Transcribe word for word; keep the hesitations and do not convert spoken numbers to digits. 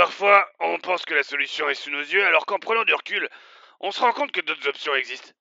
Parfois, on pense que la solution est sous nos yeux, alors qu'en prenant du recul, on se rend compte que d'autres options existent.